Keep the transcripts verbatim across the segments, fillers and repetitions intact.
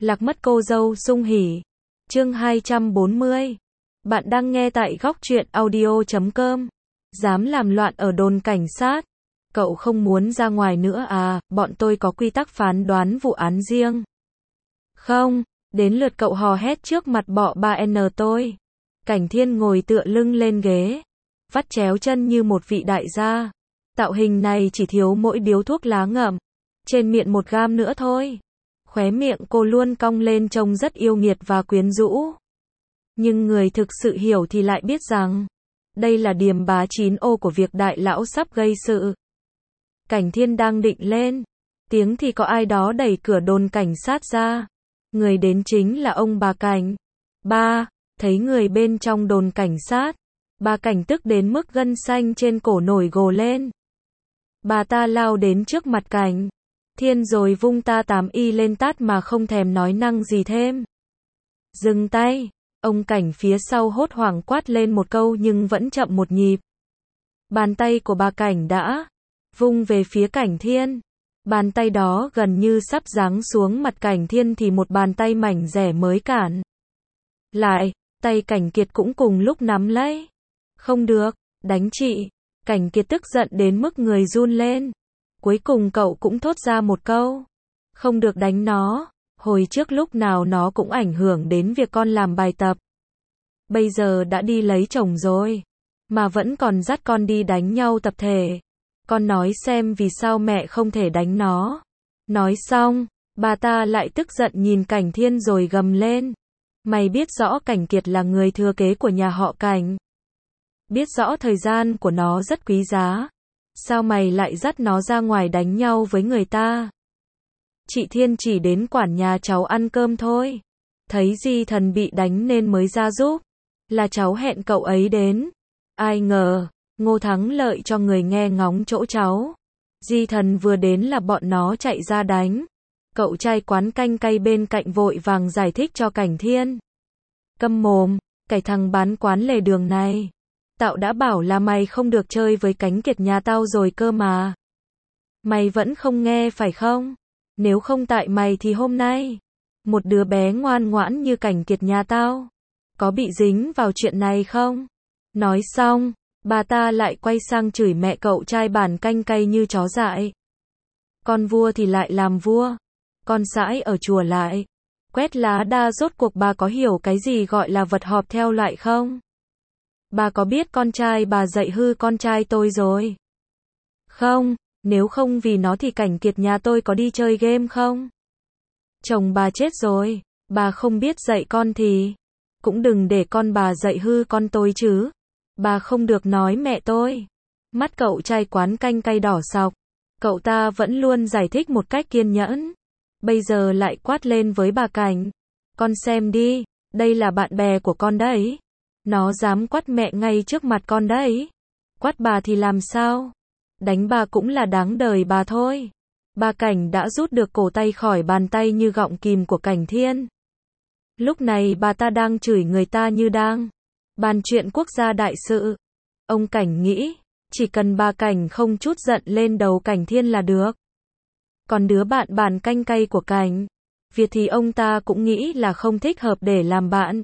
Lạc mất cô dâu sung hỉ. Chương hai trăm bốn mươi. Bạn đang nghe tại góc truyện audio chấm com. Dám làm loạn ở đồn cảnh sát. Cậu không muốn ra ngoài nữa à, bọn tôi có quy tắc phán đoán vụ án riêng. Không, đến lượt cậu hò hét trước mặt bọ ba N tôi. Cảnh Thiên ngồi tựa lưng lên ghế, vắt chéo chân như một vị đại gia. Tạo hình này chỉ thiếu mỗi điếu thuốc lá ngậm trên miệng một gam nữa thôi. Khóe miệng cô luôn cong lên trông rất yêu nghiệt và quyến rũ. Nhưng người thực sự hiểu thì lại biết rằng đây là điềm bá chín ô của việc đại lão sắp gây sự. Cảnh Thiên đang định lên tiếng thì có ai đó đẩy cửa đồn cảnh sát ra. Người đến chính là ông bà Cảnh. Ba, thấy người bên trong đồn cảnh sát, bà Cảnh tức đến mức gân xanh trên cổ nổi gồ lên. Bà ta lao đến trước mặt Cảnh Thiên rồi vung ta tám y lên tát mà không thèm nói năng gì thêm. Dừng tay, ông Cảnh phía sau hốt hoảng quát lên một câu nhưng vẫn chậm một nhịp. Bàn tay của bà Cảnh đã vung về phía Cảnh Thiên. Bàn tay đó gần như sắp giáng xuống mặt Cảnh Thiên thì một bàn tay mảnh dẻ mới cản lại, tay Cảnh Kiệt cũng cùng lúc nắm lấy. Không được, đánh chị. Cảnh Kiệt tức giận đến mức người run lên. Cuối cùng cậu cũng thốt ra một câu. Không được đánh nó. Hồi trước lúc nào nó cũng ảnh hưởng đến việc con làm bài tập. Bây giờ đã đi lấy chồng rồi, mà vẫn còn dắt con đi đánh nhau tập thể. Con nói xem vì sao mẹ không thể đánh nó. Nói xong, bà ta lại tức giận nhìn Cảnh Thiên rồi gầm lên. Mày biết rõ Cảnh Kiệt là người thừa kế của nhà họ Cảnh. Biết rõ thời gian của nó rất quý giá. Sao mày lại dắt nó ra ngoài đánh nhau với người ta? Chị Thiên chỉ đến quản nhà cháu ăn cơm thôi. Thấy Di Thần bị đánh nên mới ra giúp. Là cháu hẹn cậu ấy đến. Ai ngờ, Ngô Thắng Lợi cho người nghe ngóng chỗ cháu. Di Thần vừa đến là bọn nó chạy ra đánh. Cậu trai quán canh cay bên cạnh vội vàng giải thích cho Cảnh Thiên. Câm mồm, cái thằng bán quán lề đường này. Tao đã bảo là mày không được chơi với Cảnh Kiệt nhà tao rồi cơ mà. Mày vẫn không nghe phải không? Nếu không tại mày thì hôm nay, một đứa bé ngoan ngoãn như Cảnh Kiệt nhà tao, có bị dính vào chuyện này không? Nói xong, bà ta lại quay sang chửi mẹ cậu trai bản canh cay như chó dại. Con vua thì lại làm vua, con sãi ở chùa lại quét lá đa. Rốt cuộc bà có hiểu cái gì gọi là vật họp theo loại không? Bà có biết con trai bà dạy hư con trai tôi rồi? Không, nếu không vì nó thì Cảnh Kiệt nhà tôi có đi chơi game không? Chồng bà chết rồi, bà không biết dạy con thì cũng đừng để con bà dạy hư con tôi chứ. Bà không được nói mẹ tôi. Mắt cậu trai quán canh cay đỏ sọc. Cậu ta vẫn luôn giải thích một cách kiên nhẫn. Bây giờ lại quát lên với bà Cảnh. Con xem đi, đây là bạn bè của con đấy. Nó dám quát mẹ ngay trước mặt con đấy. Quát bà thì làm sao? Đánh bà cũng là đáng đời bà thôi. Bà Cảnh đã rút được cổ tay khỏi bàn tay như gọng kìm của Cảnh Thiên. Lúc này bà ta đang chửi người ta như đang bàn chuyện quốc gia đại sự. Ông Cảnh nghĩ, chỉ cần bà Cảnh không chút giận lên đầu Cảnh Thiên là được. Còn đứa bạn bàn canh cay của Cảnh Việt thì ông ta cũng nghĩ là không thích hợp để làm bạn.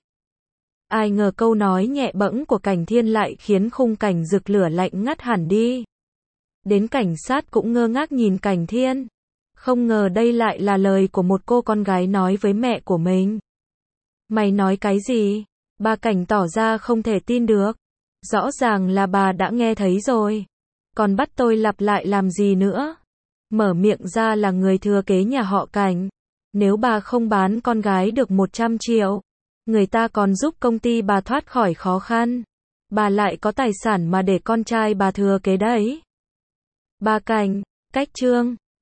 Ai ngờ câu nói nhẹ bẫng của Cảnh Thiên lại khiến khung cảnh rực lửa lạnh ngắt hẳn đi. Đến cảnh sát cũng ngơ ngác nhìn Cảnh Thiên. Không ngờ đây lại là lời của một cô con gái nói với mẹ của mình. Mày nói cái gì? Bà Cảnh tỏ ra không thể tin được. Rõ ràng là bà đã nghe thấy rồi. Còn bắt tôi lặp lại làm gì nữa? Mở miệng ra là người thừa kế nhà họ Cảnh. Nếu bà không bán con gái được một trăm triệu, người ta còn giúp công ty bà thoát khỏi khó khăn. Bà lại có tài sản mà để con trai bà thừa kế đấy. Bà Cảnh, cách chương.